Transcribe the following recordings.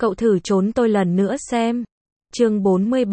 Cậu thử trốn tôi lần nữa xem. Chương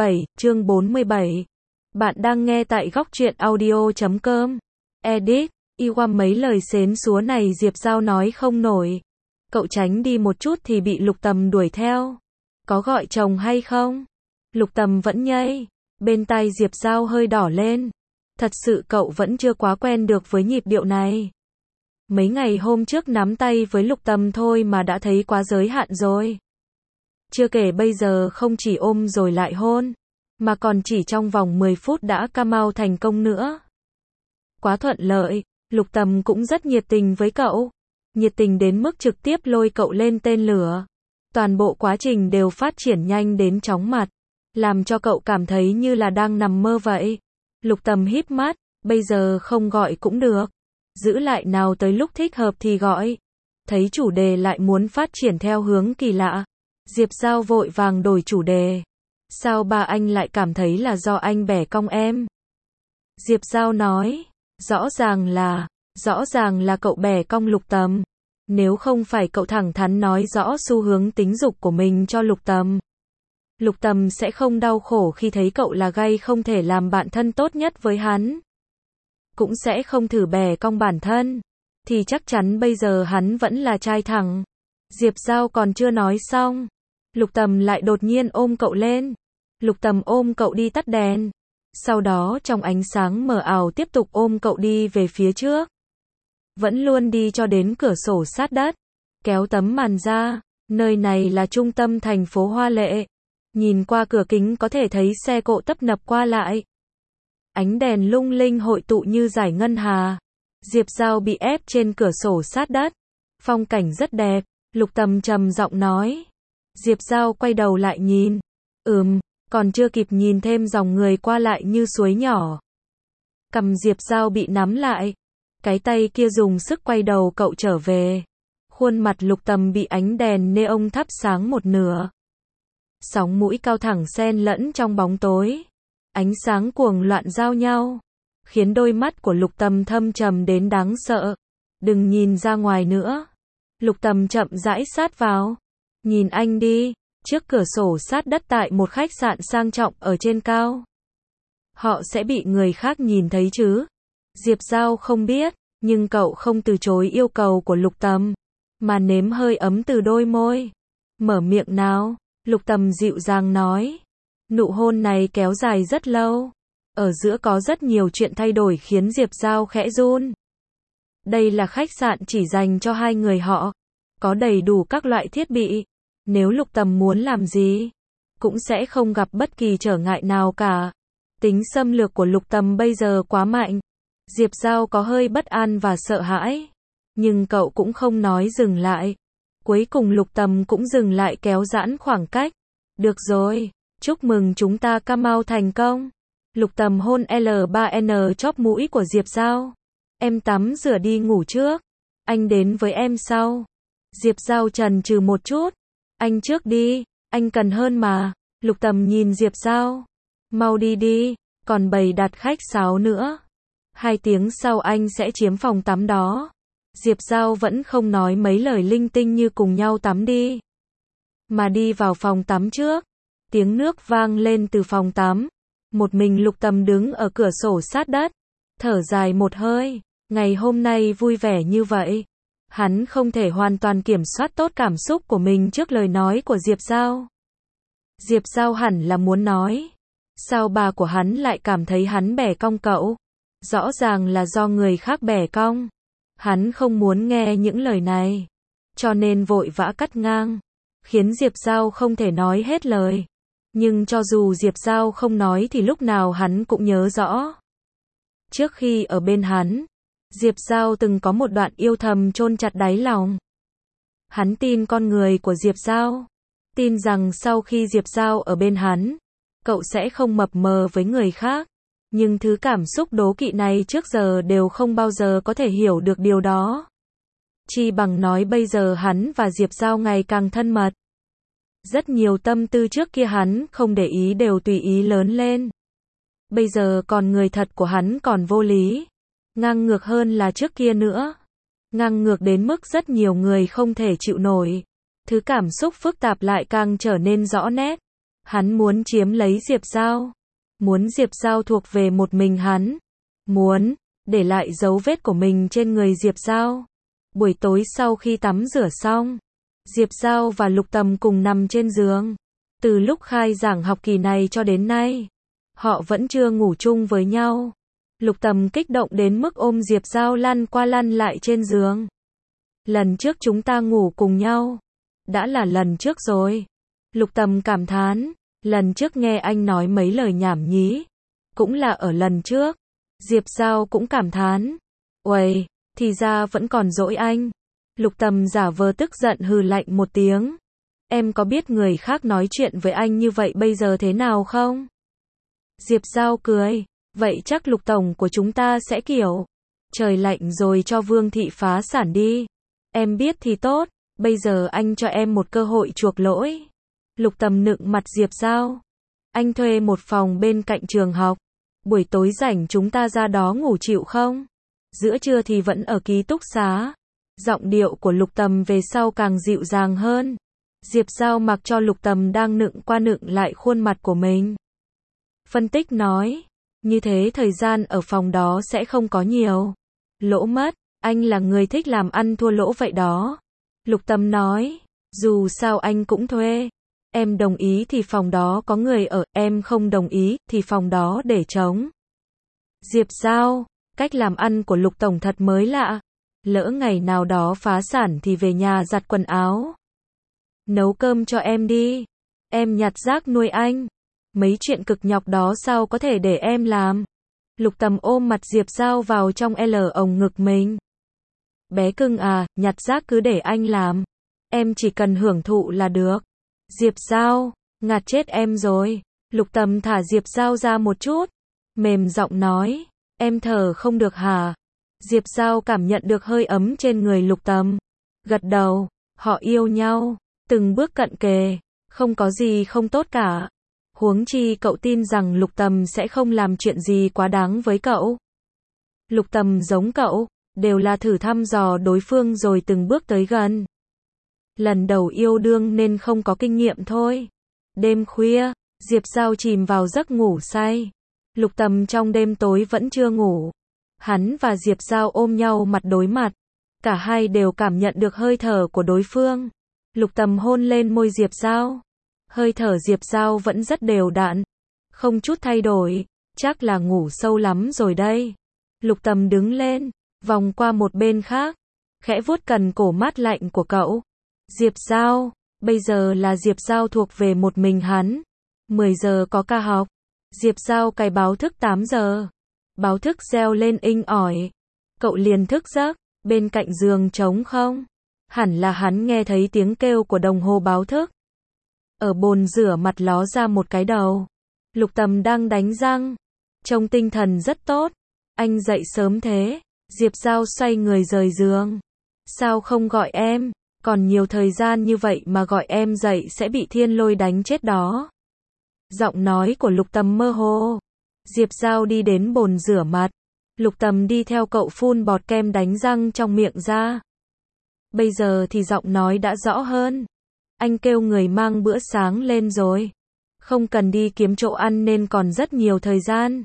47. Bạn đang nghe tại góc truyện audio.com. Edit, qua mấy lời xến xúa này Diệp Giao nói không nổi. Cậu tránh đi một chút thì bị Lục Tầm đuổi theo. Có gọi chồng hay không? Lục Tầm vẫn nhây. Bên tai Diệp Giao hơi đỏ lên. Thật sự cậu vẫn chưa quá quen được với nhịp điệu này. Mấy ngày hôm trước nắm tay với Lục Tầm thôi mà đã thấy quá giới hạn rồi. Chưa kể bây giờ không chỉ ôm rồi lại hôn, mà còn chỉ trong vòng 10 phút đã come out thành công nữa. Quá thuận lợi, Lục Tầm cũng rất nhiệt tình với cậu. Nhiệt tình đến mức trực tiếp lôi cậu lên tên lửa. Toàn bộ quá trình đều phát triển nhanh đến chóng mặt, làm cho cậu cảm thấy như là đang nằm mơ vậy. Lục Tầm híp mắt, bây giờ không gọi cũng được. Giữ lại nào tới lúc thích hợp thì gọi. Thấy chủ đề lại muốn phát triển theo hướng kỳ lạ. Diệp Giao vội vàng đổi chủ đề. Sao ba anh lại cảm thấy là do anh bẻ cong em? Diệp Giao nói, rõ ràng là cậu bẻ cong Lục Tầm. Nếu không phải cậu thẳng thắn nói rõ xu hướng tính dục của mình cho Lục Tầm, Lục Tầm sẽ không đau khổ khi thấy cậu là gay không thể làm bạn thân tốt nhất với hắn. Cũng sẽ không thử bẻ cong bản thân. Thì chắc chắn bây giờ hắn vẫn là trai thẳng. Diệp Giao còn chưa nói xong. Lục Tầm lại đột nhiên ôm cậu lên. Lục Tầm ôm cậu đi tắt đèn. Sau đó trong ánh sáng mờ ảo tiếp tục ôm cậu đi về phía trước. Vẫn luôn đi cho đến cửa sổ sát đất. Kéo tấm màn ra. Nơi này là trung tâm thành phố hoa lệ. Nhìn qua cửa kính có thể thấy xe cộ tấp nập qua lại. Ánh đèn lung linh hội tụ như dải ngân hà. Diệp Giao bị ép trên cửa sổ sát đất. Phong cảnh rất đẹp. Lục Tầm trầm giọng nói. Diệp Giao quay đầu lại nhìn. Còn chưa kịp nhìn thêm dòng người qua lại như suối nhỏ. Cằm Diệp Giao bị nắm lại. Cái tay kia dùng sức quay đầu cậu trở về. Khuôn mặt Lục Tầm bị ánh đèn neon thắp sáng một nửa. Sóng mũi cao thẳng xen lẫn trong bóng tối. Ánh sáng cuồng loạn giao nhau. Khiến đôi mắt của Lục Tầm thâm trầm đến đáng sợ. Đừng nhìn ra ngoài nữa. Lục Tầm chậm rãi sát vào. Nhìn anh đi. Trước cửa sổ sát đất tại một khách sạn sang trọng ở trên cao. Họ sẽ bị người khác nhìn thấy chứ? Diệp Giao không biết, nhưng cậu không từ chối yêu cầu của Lục Tầm, mà nếm hơi ấm từ đôi môi. Mở miệng nào, Lục Tầm dịu dàng nói. Nụ hôn này kéo dài rất lâu. Ở giữa có rất nhiều chuyện thay đổi khiến Diệp Giao khẽ run. Đây là khách sạn chỉ dành cho hai người họ. Có đầy đủ các loại thiết bị. Nếu Lục Tầm muốn làm gì, cũng sẽ không gặp bất kỳ trở ngại nào cả. Tính xâm lược của Lục Tầm bây giờ quá mạnh. Diệp Giao có hơi bất an và sợ hãi. Nhưng cậu cũng không nói dừng lại. Cuối cùng Lục Tầm cũng dừng lại kéo giãn khoảng cách. Được rồi, chúc mừng chúng ta come out thành công. Lục Tầm hôn L3N chóp mũi của Diệp Giao. Em tắm rửa đi ngủ trước. Anh đến với em sau. Diệp Giao chần chừ một chút. Anh trước đi, anh cần hơn mà. Lục Tầm nhìn Diệp Giao. Mau đi đi, còn bày đặt khách sáo nữa. 2 tiếng sau anh sẽ chiếm phòng tắm đó. Diệp Giao vẫn không nói mấy lời linh tinh như cùng nhau tắm đi, mà đi vào phòng tắm trước. Tiếng nước vang lên từ phòng tắm. Một mình Lục Tầm đứng ở cửa sổ sát đất. Thở dài một hơi. Ngày hôm nay vui vẻ như vậy. Hắn không thể hoàn toàn kiểm soát tốt cảm xúc của mình trước lời nói của Diệp Giao. Diệp Giao hẳn là muốn nói. Sao bà của hắn lại cảm thấy hắn bẻ cong cậu? Rõ ràng là do người khác bẻ cong. Hắn không muốn nghe những lời này. Cho nên vội vã cắt ngang. Khiến Diệp Giao không thể nói hết lời. Nhưng cho dù Diệp Giao không nói thì lúc nào hắn cũng nhớ rõ. Trước khi ở bên hắn, Diệp Giao từng có một đoạn yêu thầm chôn chặt đáy lòng. Hắn tin con người của Diệp Giao. Tin rằng sau khi Diệp Giao ở bên hắn, cậu sẽ không mập mờ với người khác. Nhưng thứ cảm xúc đố kỵ này trước giờ đều không bao giờ có thể hiểu được điều đó. Chi bằng nói bây giờ hắn và Diệp Giao ngày càng thân mật. Rất nhiều tâm tư trước kia hắn không để ý đều tùy ý lớn lên. Bây giờ còn người thật của hắn còn vô lý. Ngang ngược hơn là trước kia nữa. Ngang ngược đến mức rất nhiều người không thể chịu nổi. Thứ cảm xúc phức tạp lại càng trở nên rõ nét. Hắn muốn chiếm lấy Diệp Giao. Muốn Diệp Giao thuộc về một mình hắn. Muốn để lại dấu vết của mình trên người Diệp Giao. Buổi tối sau khi tắm rửa xong, Diệp Giao và Lục Tầm cùng nằm trên giường. Từ lúc khai giảng học kỳ này cho đến nay, họ vẫn chưa ngủ chung với nhau. Lục Tầm kích động đến mức ôm Diệp Giao lăn qua lăn lại trên giường. Lần trước chúng ta ngủ cùng nhau. Đã là lần trước rồi. Lục Tầm cảm thán. Lần trước nghe anh nói mấy lời nhảm nhí. Cũng là ở lần trước. Diệp Giao cũng cảm thán. Uầy, thì ra vẫn còn dỗi anh. Lục Tầm giả vờ tức giận hừ lạnh một tiếng. Em có biết người khác nói chuyện với anh như vậy bây giờ thế nào không? Diệp Giao cười. Vậy chắc Lục Tổng của chúng ta sẽ kiểu. Trời lạnh rồi cho Vương Thị phá sản đi. Em biết thì tốt. Bây giờ anh cho em một cơ hội chuộc lỗi. Lục Tầm nựng mặt Diệp Giao. Anh thuê một phòng bên cạnh trường học. Buổi tối rảnh chúng ta ra đó ngủ chịu không? Giữa trưa thì vẫn ở ký túc xá. Giọng điệu của Lục Tầm về sau càng dịu dàng hơn. Diệp Giao mặc cho Lục Tầm đang nựng qua nựng lại khuôn mặt của mình. Phân tích nói. Như thế thời gian ở phòng đó sẽ không có nhiều lỗ mất. Anh là người thích làm ăn thua lỗ vậy đó. Lục Tầm nói. Dù sao anh cũng thuê. Em đồng ý thì phòng đó có người ở, em không đồng ý thì phòng đó để trống. Diệp Giao, cách làm ăn của Lục Tổng thật mới lạ. Lỡ ngày nào đó phá sản thì về nhà giặt quần áo. Nấu cơm cho em đi. Em nhặt rác nuôi anh. Mấy chuyện cực nhọc đó sao có thể để em làm. Lục Tầm ôm mặt Diệp Giao vào trong ống ngực mình. Bé cưng à, nhặt rác cứ để anh làm. Em chỉ cần hưởng thụ là được. Diệp Giao, ngạt chết em rồi. Lục Tầm thả Diệp Giao ra một chút. Mềm giọng nói. Em thở không được hả? Diệp Giao cảm nhận được hơi ấm trên người Lục Tầm. Gật đầu. Họ yêu nhau. Từng bước cận kề. Không có gì không tốt cả. Huống chi cậu tin rằng Lục Tầm sẽ không làm chuyện gì quá đáng với cậu. Lục Tầm giống cậu. Đều là thử thăm dò đối phương rồi từng bước tới gần. Lần đầu yêu đương nên không có kinh nghiệm thôi. Đêm khuya, Diệp Giao chìm vào giấc ngủ say. Lục Tầm trong đêm tối vẫn chưa ngủ. Hắn và Diệp Giao ôm nhau mặt đối mặt. Cả hai đều cảm nhận được hơi thở của đối phương. Lục Tầm hôn lên môi Diệp Giao. Hơi thở Diệp Giao vẫn rất đều đặn. Không chút thay đổi. Chắc là ngủ sâu lắm rồi đây. Lục Tầm đứng lên. Vòng qua một bên khác. Khẽ vuốt cần cổ mát lạnh của cậu. Diệp Giao. Bây giờ là Diệp Giao thuộc về một mình hắn. 10 giờ có ca học. Diệp Giao cài báo thức 8 giờ. Báo thức reo lên inh ỏi. Cậu liền thức giấc. Bên cạnh giường trống không. Hẳn là hắn nghe thấy tiếng kêu của đồng hồ báo thức. Ở bồn rửa mặt ló ra một cái đầu. Lục Tầm đang đánh răng. Trông tinh thần rất tốt. Anh dậy sớm thế. Diệp Giao xoay người rời giường. Sao không gọi em? Còn nhiều thời gian như vậy mà gọi em dậy sẽ bị thiên lôi đánh chết đó. Giọng nói của Lục Tầm mơ hồ. Diệp Giao đi đến bồn rửa mặt. Lục Tầm đi theo cậu phun bọt kem đánh răng trong miệng ra. Bây giờ thì giọng nói đã rõ hơn. Anh kêu người mang bữa sáng lên rồi. Không cần đi kiếm chỗ ăn nên còn rất nhiều thời gian.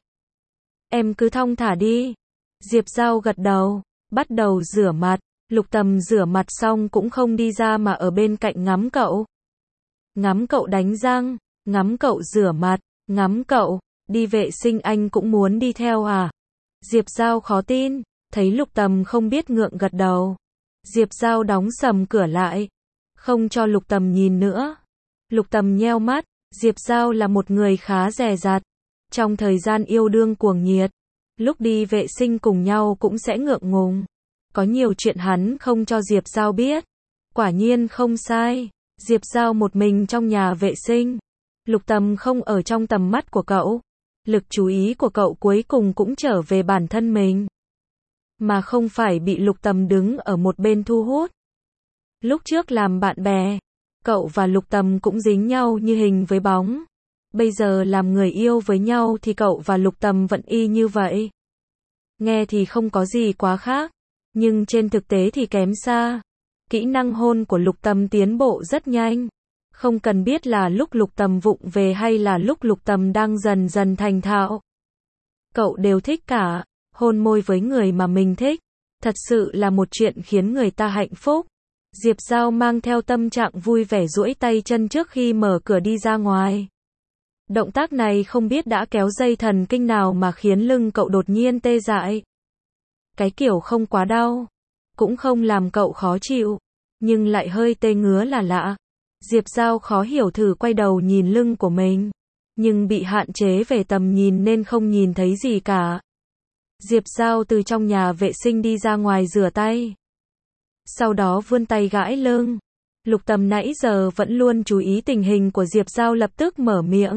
Em cứ thong thả đi. Diệp Giao gật đầu. Bắt đầu rửa mặt. Lục Tầm rửa mặt xong cũng không đi ra mà ở bên cạnh ngắm cậu. Ngắm cậu đánh răng. Ngắm cậu rửa mặt. Ngắm cậu. Đi vệ sinh anh cũng muốn đi theo à? Diệp Giao khó tin. Thấy Lục Tầm không biết ngượng gật đầu. Diệp Giao đóng sầm cửa lại. Không cho Lục Tầm nhìn nữa. Lục Tầm nheo mắt. Diệp Giao là một người khá dè dặt. Trong thời gian yêu đương cuồng nhiệt. Lúc đi vệ sinh cùng nhau cũng sẽ ngượng ngùng. Có nhiều chuyện hắn không cho Diệp Giao biết. Quả nhiên không sai. Diệp Giao một mình trong nhà vệ sinh. Lục Tầm không ở trong tầm mắt của cậu. Lực chú ý của cậu cuối cùng cũng trở về bản thân mình. Mà không phải bị Lục Tầm đứng ở một bên thu hút. Lúc trước làm bạn bè, cậu và Lục Tầm cũng dính nhau như hình với bóng. Bây giờ làm người yêu với nhau thì cậu và Lục Tầm vẫn y như vậy. Nghe thì không có gì quá khác. Nhưng trên thực tế thì kém xa. Kỹ năng hôn của Lục Tầm tiến bộ rất nhanh. Không cần biết là lúc Lục Tầm vụng về hay là lúc Lục Tầm đang dần dần thành thạo. Cậu đều thích cả. Hôn môi với người mà mình thích. Thật sự là một chuyện khiến người ta hạnh phúc. Diệp Giao mang theo tâm trạng vui vẻ duỗi tay chân trước khi mở cửa đi ra ngoài. Động tác này không biết đã kéo dây thần kinh nào mà khiến lưng cậu đột nhiên tê dại. Cái kiểu không quá đau, cũng không làm cậu khó chịu, nhưng lại hơi tê ngứa là lạ. Diệp Giao khó hiểu thử quay đầu nhìn lưng của mình, nhưng bị hạn chế về tầm nhìn nên không nhìn thấy gì cả. Diệp Giao từ trong nhà vệ sinh đi ra ngoài rửa tay. Sau đó vươn tay gãi lưng. Lục Tầm nãy giờ vẫn luôn chú ý tình hình của Diệp Giao lập tức mở miệng.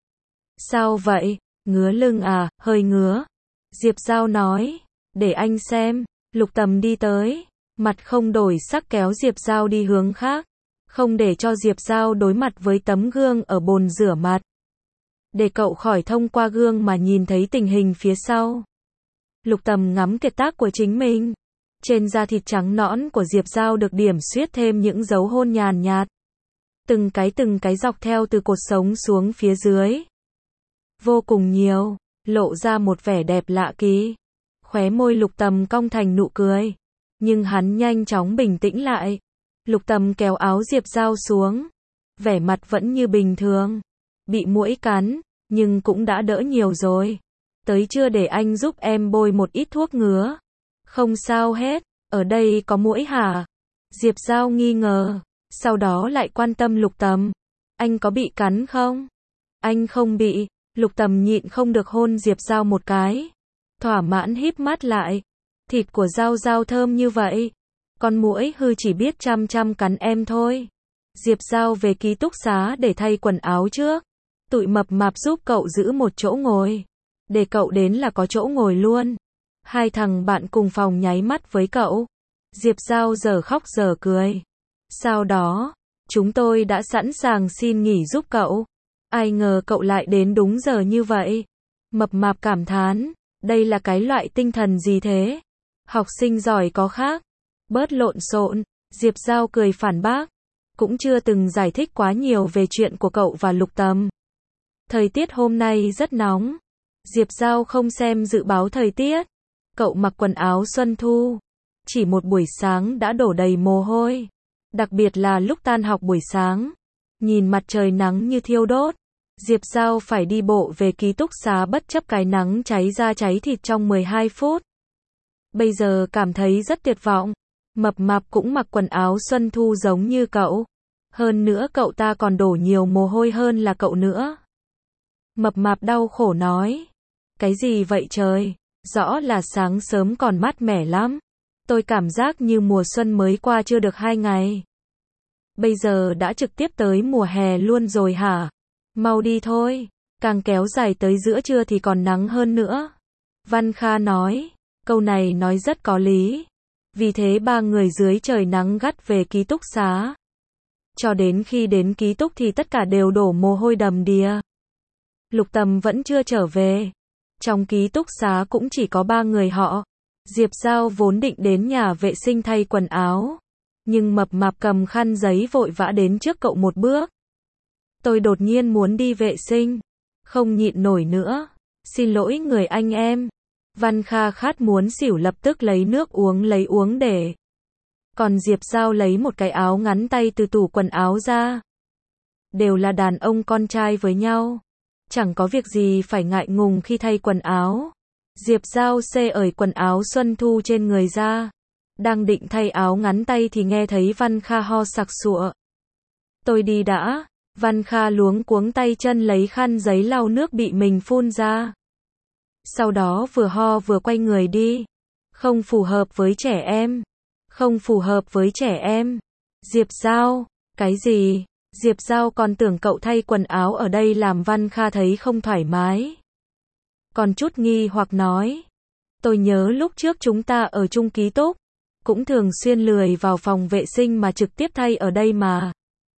Sao vậy? Ngứa lưng à? Hơi ngứa. Diệp Giao nói. Để anh xem. Lục Tầm đi tới. Mặt không đổi sắc kéo Diệp Giao đi hướng khác. Không để cho Diệp Giao đối mặt với tấm gương ở bồn rửa mặt. Để cậu khỏi thông qua gương mà nhìn thấy tình hình phía sau. Lục Tầm ngắm kiệt tác của chính mình. Trên da thịt trắng nõn của Diệp Giao được điểm xuyết thêm những dấu hôn nhàn nhạt. Từng cái dọc theo từ cột sống xuống phía dưới. Vô cùng nhiều, lộ ra một vẻ đẹp lạ kỳ. Khóe môi Lục Tầm cong thành nụ cười. Nhưng hắn nhanh chóng bình tĩnh lại. Lục Tầm kéo áo Diệp Giao xuống. Vẻ mặt vẫn như bình thường. Bị muỗi cắn, nhưng cũng đã đỡ nhiều rồi. Tới chưa để anh giúp em bôi một ít thuốc ngứa. Không sao hết, ở đây có muỗi hả? Diệp Giao nghi ngờ, sau đó lại quan tâm Lục Tầm. Anh có bị cắn không? Anh không bị. Lục Tầm nhịn không được hôn Diệp Giao một cái. Thỏa mãn híp mắt lại. Thịt của Giao Giao thơm như vậy. Con muỗi hư chỉ biết chăm cắn em thôi. Diệp Giao về ký túc xá để thay quần áo trước. Tụi mập mạp giúp cậu giữ một chỗ ngồi. Để cậu đến là có chỗ ngồi luôn. Hai thằng bạn cùng phòng nháy mắt với cậu. Diệp Giao giờ khóc giờ cười. Sau đó, chúng tôi đã sẵn sàng xin nghỉ giúp cậu. Ai ngờ cậu lại đến đúng giờ như vậy. Mập mạp cảm thán, đây là cái loại tinh thần gì thế? Học sinh giỏi có khác. Bớt lộn xộn, Diệp Giao cười phản bác. Cũng chưa từng giải thích quá nhiều về chuyện của cậu và Lục Tầm. Thời tiết hôm nay rất nóng. Diệp Giao không xem dự báo thời tiết. Cậu mặc quần áo xuân thu. Chỉ một buổi sáng đã đổ đầy mồ hôi. Đặc biệt là lúc tan học buổi sáng. Nhìn mặt trời nắng như thiêu đốt. Diệp Giao phải đi bộ về ký túc xá bất chấp cái nắng cháy da cháy thịt trong 12 phút. Bây giờ cảm thấy rất tuyệt vọng. Mập mạp cũng mặc quần áo xuân thu giống như cậu. Hơn nữa cậu ta còn đổ nhiều mồ hôi hơn là cậu nữa. Mập mạp đau khổ nói. Cái gì vậy trời? Rõ là sáng sớm còn mát mẻ lắm. Tôi cảm giác như mùa xuân mới qua chưa được 2 ngày. Bây giờ đã trực tiếp tới mùa hè luôn rồi hả? Mau đi thôi. Càng kéo dài tới giữa trưa thì còn nắng hơn nữa. Văn Kha nói. Câu này nói rất có lý. Vì thế ba người dưới trời nắng gắt về ký túc xá. Cho đến khi đến ký túc thì tất cả đều đổ mồ hôi đầm đìa. Lục Tầm vẫn chưa trở về. Trong ký túc xá cũng chỉ có 3 người họ. Diệp Giao vốn định đến nhà vệ sinh thay quần áo. Nhưng mập mạp cầm khăn giấy vội vã đến trước cậu một bước. Tôi đột nhiên muốn đi vệ sinh. Không nhịn nổi nữa. Xin lỗi người anh em. Văn Kha khát muốn xỉu lập tức lấy nước uống lấy uống để. Còn Diệp Giao lấy một cái áo ngắn tay từ tủ quần áo ra. Đều là đàn ông con trai với nhau. Chẳng có việc gì phải ngại ngùng khi thay quần áo. Diệp Giao xê ởi quần áo xuân thu trên người ra. Đang định thay áo ngắn tay thì nghe thấy Văn Kha ho sặc sụa. Tôi đi đã. Văn Kha luống cuống tay chân lấy khăn giấy lau nước bị mình phun ra. Sau đó vừa ho vừa quay người đi. Không phù hợp với trẻ em. Không phù hợp với trẻ em. Diệp Giao, cái gì? Diệp Giao còn tưởng cậu thay quần áo ở đây làm Văn Kha thấy không thoải mái. Còn chút nghi hoặc nói. Tôi nhớ lúc trước chúng ta ở chung ký túc. Cũng thường xuyên lười vào phòng vệ sinh mà trực tiếp thay ở đây mà.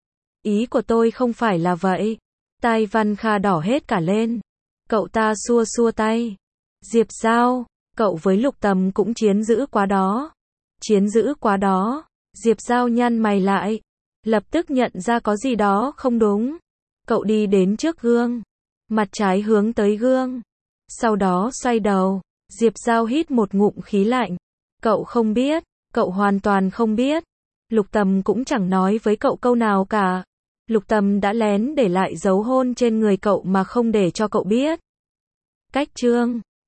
Ý của tôi không phải là vậy. Tai Văn Kha đỏ hết cả lên. Cậu ta xua xua tay. Diệp Giao, cậu với Lục Tầm cũng chiến dữ quá đó. Chiến dữ quá đó. Diệp Giao nhăn mày lại, lập tức nhận ra có gì đó không đúng. Cậu đi đến trước gương, mặt trái hướng tới gương, sau đó xoay đầu. Diệp Giao hít một ngụm khí lạnh. Cậu không biết, cậu hoàn toàn không biết. Lục Tầm cũng chẳng nói với cậu câu nào cả. Lục Tầm đã lén để lại dấu hôn trên người cậu mà không để cho cậu biết. Cách chương